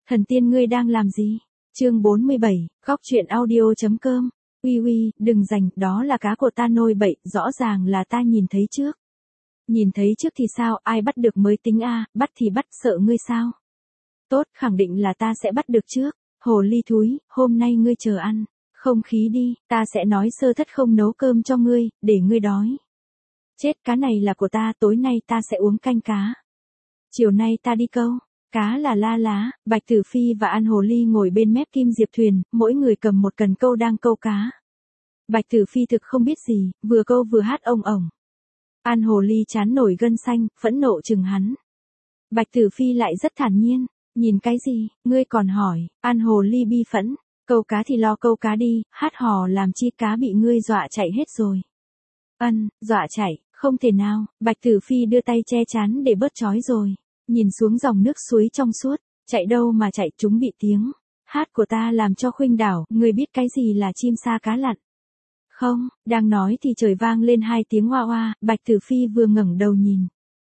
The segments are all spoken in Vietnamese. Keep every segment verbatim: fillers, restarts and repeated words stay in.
Thần tiên ngươi đang làm gì? Chương bốn mươi bảy, góc truyện audio.com. Uy uy, đừng rảnh, đó là cá của ta nôi bậy, rõ ràng là ta nhìn thấy trước. Nhìn thấy trước thì sao, ai bắt được mới tính a, bắt thì bắt, sợ ngươi sao? Tốt, khẳng định là ta sẽ bắt được trước. Hồ ly thúi, hôm nay ngươi chờ ăn không khí đi, ta sẽ nói Sơ Thất không nấu cơm cho ngươi, để ngươi đói. Chết, cá này là của ta, tối nay ta sẽ uống canh cá. Chiều nay ta đi câu. Cá là La Lá, Bạch Tử Phi và An Hồ Ly ngồi bên mép kim diệp thuyền, mỗi người cầm một cần câu đang câu cá. Bạch Tử Phi thực không biết gì, vừa câu vừa hát ông ổng. An Hồ Ly chán nổi gân xanh, phẫn nộ chừng hắn. Bạch Tử Phi lại rất thản nhiên, nhìn cái gì, ngươi còn hỏi, An Hồ Ly bi phẫn, câu cá thì lo câu cá đi, hát hò làm chi, cá bị ngươi dọa chạy hết rồi. Ân, dọa chạy, không thể nào, Bạch Tử Phi đưa tay che chán để bớt chói rồi. Nhìn xuống dòng nước suối trong suốt, chạy đâu mà chạy, chúng bị tiếng hát của ta làm cho khuynh đảo, ngươi biết cái gì là chim sa cá lặn? Không, đang nói thì trời vang lên hai tiếng hoa hoa, Bạch Tử Phi vừa ngẩng đầu nhìn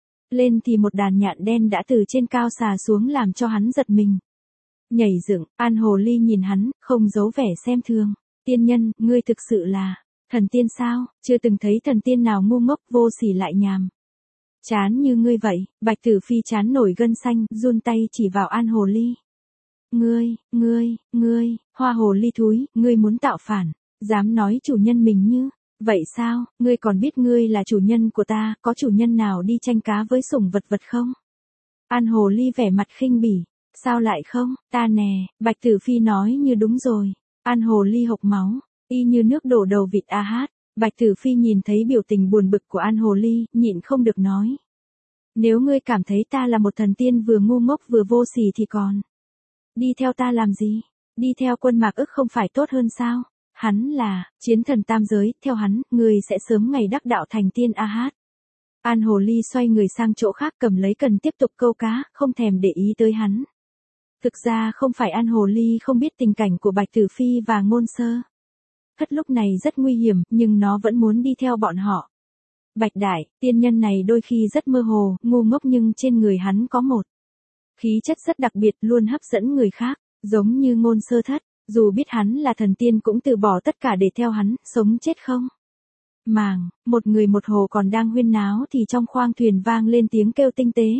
lên thì một đàn nhạn đen đã từ trên cao xà xuống làm cho hắn giật mình. Nhảy dựng, An Hồ Ly nhìn hắn, không giấu vẻ xem thường. Tiên nhân, ngươi thực sự là thần tiên sao? Chưa từng thấy thần tiên nào ngu ngốc vô sỉ lại nhàm chán như ngươi vậy. Bạch Tử Phi chán nổi gân xanh, run tay chỉ vào An Hồ Ly. Ngươi, ngươi, ngươi, hoa hồ ly thúi, ngươi muốn tạo phản, dám nói chủ nhân mình như vậy sao? Ngươi còn biết ngươi là chủ nhân của ta, có chủ nhân nào đi tranh cá với sủng vật vật không? An Hồ Ly vẻ mặt khinh bỉ, sao lại không, ta nè, Bạch Tử Phi nói như đúng rồi. An Hồ Ly hộc máu, y như nước đổ đầu vịt a hát. Bạch Tử Phi nhìn thấy biểu tình buồn bực của An Hồ Ly, nhịn không được nói. Nếu ngươi cảm thấy ta là một thần tiên vừa ngu ngốc vừa vô sỉ thì còn đi theo ta làm gì? Đi theo Quân Mạc Ức không phải tốt hơn sao? Hắn là chiến thần tam giới, theo hắn, ngươi sẽ sớm ngày đắc đạo thành tiên a hát. An Hồ Ly xoay người sang chỗ khác cầm lấy cần tiếp tục câu cá, không thèm để ý tới hắn. Thực ra không phải An Hồ Ly không biết tình cảnh của Bạch Tử Phi và Ngôn Sơ Thất lúc này rất nguy hiểm, nhưng nó vẫn muốn đi theo bọn họ. Bạch Đại, tiên nhân này đôi khi rất mơ hồ, ngu ngốc nhưng trên người hắn có một khí chất rất đặc biệt, luôn hấp dẫn người khác, giống như Ngôn Sơ Thất, dù biết hắn là thần tiên cũng từ bỏ tất cả để theo hắn, sống chết không màng. Một người một hồ còn đang huyên náo thì trong khoang thuyền vang lên tiếng kêu tinh tế.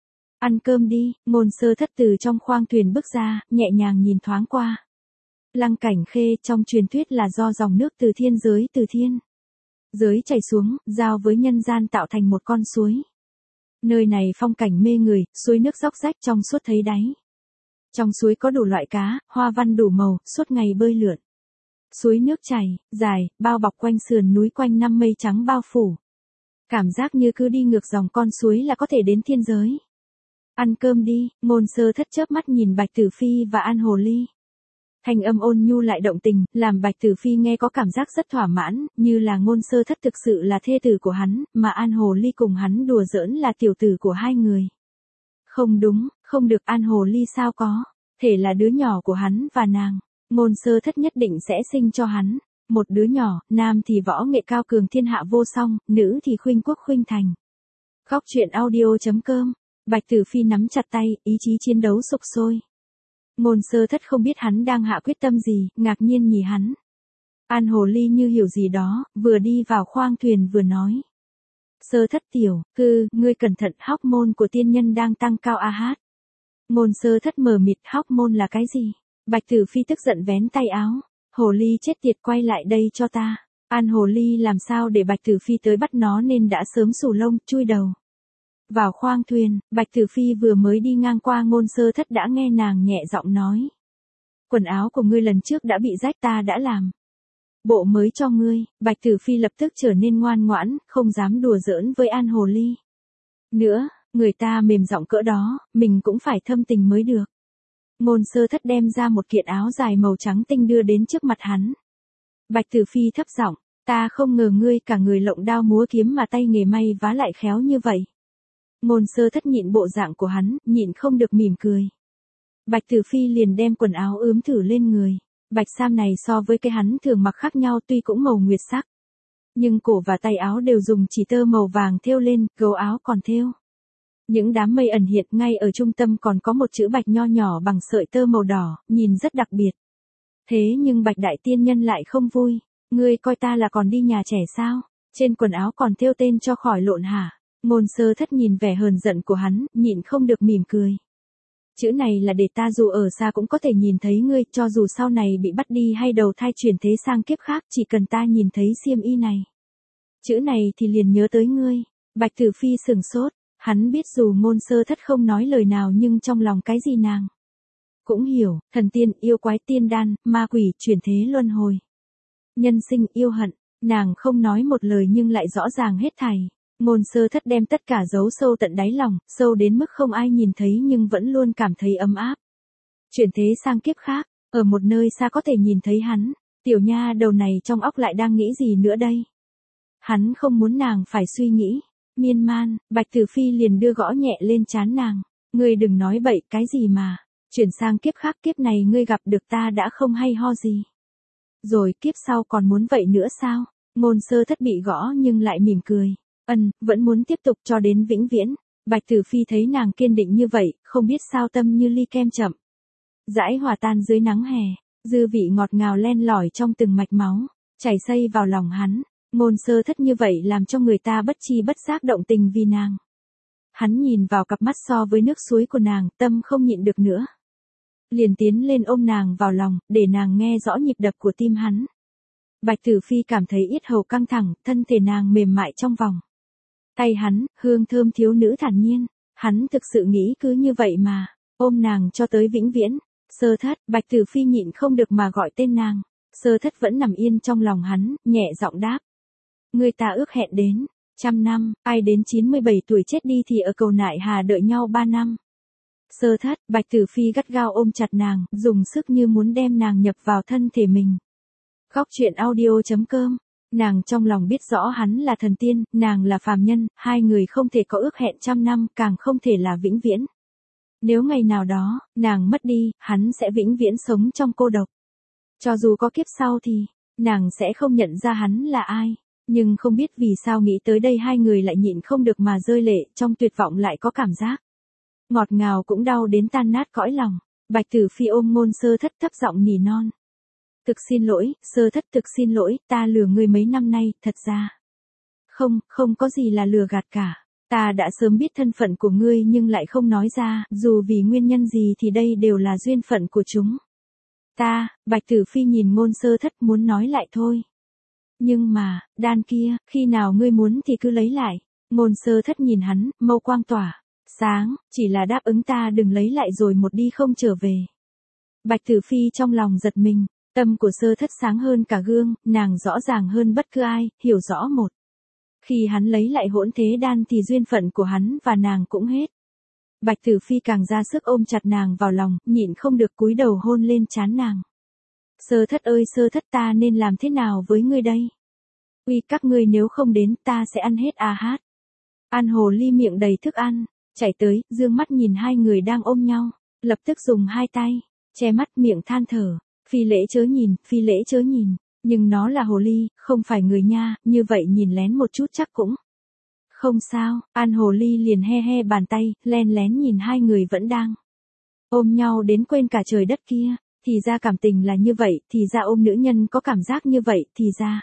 Ăn cơm đi. Ngôn Sơ Thất từ trong khoang thuyền bước ra, nhẹ nhàng nhìn thoáng qua. Lăng Cảnh Khê trong truyền thuyết là do dòng nước từ thiên giới từ thiên giới chảy xuống, giao với nhân gian tạo thành một con suối. Nơi này phong cảnh mê người, suối nước róc rách trong suốt thấy đáy. Trong suối có đủ loại cá, hoa văn đủ màu, suốt ngày bơi lượn. Suối nước chảy, dài, bao bọc quanh sườn núi quanh năm mây trắng bao phủ. Cảm giác như cứ đi ngược dòng con suối là có thể đến thiên giới. Ăn cơm đi. Ngôn Sơ Thất chớp mắt nhìn Bạch Tử Phi và An Hồ Ly. Thanh âm ôn nhu lại động tình, làm Bạch Tử Phi nghe có cảm giác rất thỏa mãn, như là Ngôn Sơ Thất thực sự là thê tử của hắn, mà An Hồ Ly cùng hắn đùa giỡn là tiểu tử của hai người. Không đúng, không được, An Hồ Ly sao có thể là đứa nhỏ của hắn và nàng. Ngôn Sơ Thất nhất định sẽ sinh cho hắn một đứa nhỏ, nam thì võ nghệ cao cường thiên hạ vô song, nữ thì khuynh quốc khuynh thành. Góc truyện audio.com. Bạch Tử Phi nắm chặt tay, ý chí chiến đấu sục sôi. Ngôn Sơ Thất không biết hắn đang hạ quyết tâm gì, ngạc nhiên nhìn hắn. An Hồ Ly như hiểu gì đó, vừa đi vào khoang thuyền vừa nói. Sơ Thất tiểu, cư, ngươi cẩn thận, hóc môn của tiên nhân đang tăng cao a hát. Ngôn Sơ Thất mờ mịt, hóc môn là cái gì? Bạch Tử Phi tức giận vén tay áo. Hồ Ly chết tiệt, quay lại đây cho ta. An Hồ Ly làm sao để Bạch Tử Phi tới bắt nó nên đã sớm xù lông, chui đầu vào khoang thuyền. Bạch Tử Phi vừa mới đi ngang qua Ngôn Sơ Thất đã nghe nàng nhẹ giọng nói. Quần áo của ngươi lần trước đã bị rách, ta đã làm bộ mới cho ngươi. Bạch Tử Phi lập tức trở nên ngoan ngoãn, không dám đùa giỡn với An Hồ Ly nữa, người ta mềm giọng cỡ đó, mình cũng phải thâm tình mới được. Ngôn Sơ Thất đem ra một kiện áo dài màu trắng tinh đưa đến trước mặt hắn. Bạch Tử Phi thấp giọng, ta không ngờ ngươi cả người lộng đao múa kiếm mà tay nghề may vá lại khéo như vậy. Ngôn Sơ Thất nhịn bộ dạng của hắn, nhịn không được mỉm cười. Bạch Tử Phi liền đem quần áo ướm thử lên người. Bạch sam này so với cái hắn thường mặc khác nhau, tuy cũng màu nguyệt sắc, nhưng cổ và tay áo đều dùng chỉ tơ màu vàng thêu lên, gấu áo còn thêu Những đám mây ẩn hiện, ngay ở trung tâm còn có một chữ bạch nho nhỏ bằng sợi tơ màu đỏ, nhìn rất đặc biệt. Thế nhưng Bạch Đại Tiên Nhân lại không vui. Ngươi coi ta là còn đi nhà trẻ sao? Trên quần áo còn thêu tên cho khỏi lộn hả? Ngôn Sơ Thất nhìn vẻ hờn giận của hắn, nhịn không được mỉm cười. Chữ này là để ta dù ở xa cũng có thể nhìn thấy ngươi, cho dù sau này bị bắt đi hay đầu thai chuyển thế sang kiếp khác, chỉ cần ta nhìn thấy xiêm y này. Chữ này thì liền nhớ tới ngươi. Bạch Tử Phi sừng sốt, hắn biết dù Ngôn Sơ Thất không nói lời nào nhưng trong lòng cái gì nàng cũng hiểu, thần tiên, yêu quái, tiên đan, ma quỷ, chuyển thế luân hồi. Nhân sinh, yêu hận, nàng không nói một lời nhưng lại rõ ràng hết thảy. Ngôn Sơ Thất đem tất cả giấu sâu tận đáy lòng, sâu đến mức không ai nhìn thấy nhưng vẫn luôn cảm thấy ấm áp. Chuyển thế sang kiếp khác, ở một nơi xa có thể nhìn thấy hắn, tiểu nha đầu này trong óc lại đang nghĩ gì nữa đây? Hắn không muốn nàng phải suy nghĩ, miên man, Bạch Tử Phi liền đưa gõ nhẹ lên trán nàng. Ngươi đừng nói bậy, cái gì mà, chuyển sang kiếp khác, kiếp này ngươi gặp được ta đã không hay ho gì. Rồi kiếp sau còn muốn vậy nữa sao? Ngôn Sơ Thất bị gõ nhưng lại mỉm cười. Ân, vẫn muốn tiếp tục cho đến vĩnh viễn. Bạch Tử Phi thấy nàng kiên định như vậy, không biết sao tâm như ly kem chậm rãi hòa tan dưới nắng hè, dư vị ngọt ngào len lỏi trong từng mạch máu, chảy xây vào lòng hắn. Ngôn Sơ Thất như vậy làm cho người ta bất chi bất giác động tình vì nàng. Hắn nhìn vào cặp mắt so với nước suối của nàng, tâm không nhịn được nữa. Liền tiến lên ôm nàng vào lòng, để nàng nghe rõ nhịp đập của tim hắn. Bạch Tử Phi cảm thấy yết hầu căng thẳng, thân thể nàng mềm mại trong vòng tay hắn, hương thơm thiếu nữ thản nhiên. Hắn thực sự nghĩ cứ như vậy mà ôm nàng cho tới vĩnh viễn. Sơ Thất, Bạch Tử Phi nhịn không được mà gọi tên nàng. Sơ Thất vẫn nằm yên trong lòng hắn, nhẹ giọng đáp. Người ta ước hẹn đến trăm năm, ai đến chín mươi bảy tuổi chết đi thì ở cầu Nại Hà đợi nhau ba năm. Sơ Thất, Bạch Tử Phi gắt gao ôm chặt nàng, dùng sức như muốn đem nàng nhập vào thân thể mình. Góc truyện audio chấm com. Nàng trong lòng biết rõ hắn là thần tiên, nàng là phàm nhân, hai người không thể có ước hẹn trăm năm, càng không thể là vĩnh viễn. Nếu ngày nào đó, nàng mất đi, hắn sẽ vĩnh viễn sống trong cô độc. Cho dù có kiếp sau thì, nàng sẽ không nhận ra hắn là ai. Nhưng không biết vì sao nghĩ tới đây hai người lại nhịn không được mà rơi lệ, trong tuyệt vọng lại có cảm giác ngọt ngào cũng đau đến tan nát cõi lòng. Bạch Tử Phi ôm Ngôn Sơ Thất thấp giọng nỉ non. Thực xin lỗi, Sơ Thất, thực xin lỗi, ta lừa ngươi mấy năm nay, thật ra. Không, không có gì là lừa gạt cả. Ta đã sớm biết thân phận của ngươi nhưng lại không nói ra, dù vì nguyên nhân gì thì đây đều là duyên phận của chúng ta. Bạch Tử Phi nhìn Ngôn Sơ Thất muốn nói lại thôi. Nhưng mà, đan kia, khi nào ngươi muốn thì cứ lấy lại. Ngôn Sơ Thất nhìn hắn, mâu quang tỏa sáng, chỉ là đáp ứng ta đừng lấy lại rồi một đi không trở về. Bạch Tử Phi trong lòng giật mình, tâm của Sơ Thất sáng hơn cả gương, nàng rõ ràng hơn bất cứ ai, hiểu rõ một. Khi hắn lấy lại hỗn thế đan thì duyên phận của hắn và nàng cũng hết. Bạch Tử Phi càng ra sức ôm chặt nàng vào lòng, nhịn không được cúi đầu hôn lên trán nàng. Sơ Thất ơi Sơ Thất, ta nên làm thế nào với ngươi đây? Uy, các ngươi nếu không đến ta sẽ ăn hết a hát. An Hồ Ly miệng đầy thức ăn, chạy tới, dương mắt nhìn hai người đang ôm nhau, lập tức dùng hai tay che mắt miệng than thở. Phi lễ chớ nhìn, phi lễ chớ nhìn, nhưng nó là hồ ly, không phải người nha, như vậy nhìn lén một chút chắc cũng không sao. An Hồ Ly liền he he bàn tay, len lén nhìn hai người vẫn đang ôm nhau đến quên cả trời đất kia. Thì ra cảm tình là như vậy, thì ra ôm nữ nhân có cảm giác như vậy, thì ra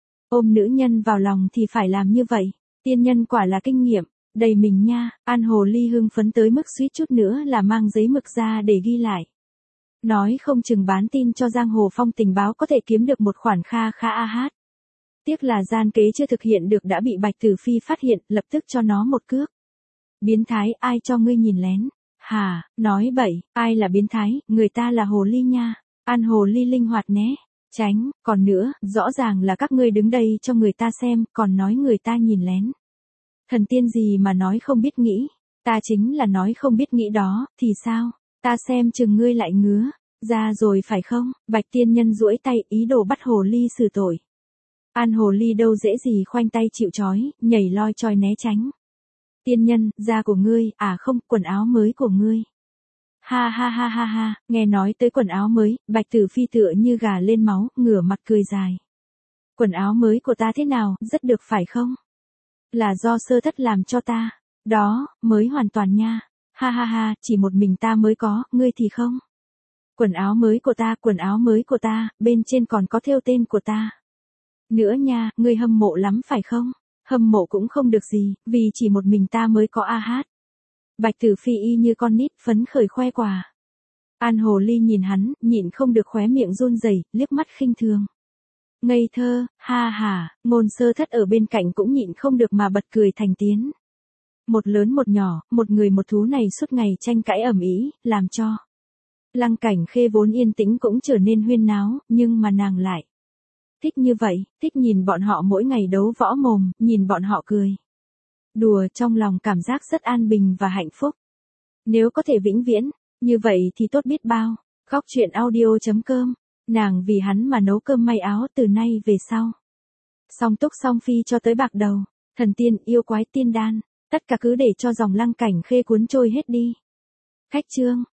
ôm nữ nhân vào lòng thì phải làm như vậy. Tiên nhân quả là kinh nghiệm đầy mình nha. An Hồ Ly hưng phấn tới mức suýt chút nữa là mang giấy mực ra để ghi lại. Nói không chừng bán tin cho Giang Hồ Phong tình báo có thể kiếm được một khoản kha kha a hát. Tiếc là gian kế chưa thực hiện được đã bị Bạch Tử Phi phát hiện, lập tức cho nó một cước. Biến thái, ai cho ngươi nhìn lén? Hà, nói bậy, ai là biến thái, người ta là hồ ly nha. An Hồ Ly linh hoạt né tránh, còn nữa, rõ ràng là các ngươi đứng đây cho người ta xem, còn nói người ta nhìn lén. Thần tiên gì mà nói không biết nghĩ, ta chính là nói không biết nghĩ đó, thì sao? Ta xem chừng ngươi lại ngứa ra rồi phải không? Bạch tiên nhân duỗi tay ý đồ bắt hồ ly xử tội. An Hồ Ly đâu dễ gì khoanh tay chịu trói, nhảy loi choi né tránh. Tiên nhân, da của ngươi, à không, quần áo mới của ngươi. Ha ha ha ha ha, nghe nói tới quần áo mới, Bạch Tử Phi tựa như gà lên máu, ngửa mặt cười dài. Quần áo mới của ta thế nào, rất được phải không? Là do Sơ Thất làm cho ta. Đó, mới hoàn toàn nha. Ha ha ha, chỉ một mình ta mới có, ngươi thì không. Quần áo mới của ta, quần áo mới của ta, bên trên còn có thêu tên của ta. Nữa nha, ngươi hâm mộ lắm phải không? Hâm mộ cũng không được gì, vì chỉ một mình ta mới có a hát. Bạch Tử Phi y như con nít phấn khởi khoe quà. An Hồ Ly nhìn hắn, nhịn không được khóe miệng run rẩy, liếc mắt khinh thường. Ngây thơ, ha ha, Ngôn Sơ Thất ở bên cạnh cũng nhịn không được mà bật cười thành tiếng. Một lớn một nhỏ, một người một thú này suốt ngày tranh cãi ầm ĩ, làm cho Lăng Cảnh Khê vốn yên tĩnh cũng trở nên huyên náo, nhưng mà nàng lại thích như vậy, thích nhìn bọn họ mỗi ngày đấu võ mồm, nhìn bọn họ cười đùa, trong lòng cảm giác rất an bình và hạnh phúc. Nếu có thể vĩnh viễn như vậy thì tốt biết bao. Khóc chuyện audio chấm com. Nàng vì hắn mà nấu cơm may áo từ nay về sau. Song Túc Song Phi cho tới bạc đầu, thần tiên, yêu quái, tiên đan, tất cả cứ để cho dòng Lăng Cảnh Khê cuốn trôi hết đi. Khách chương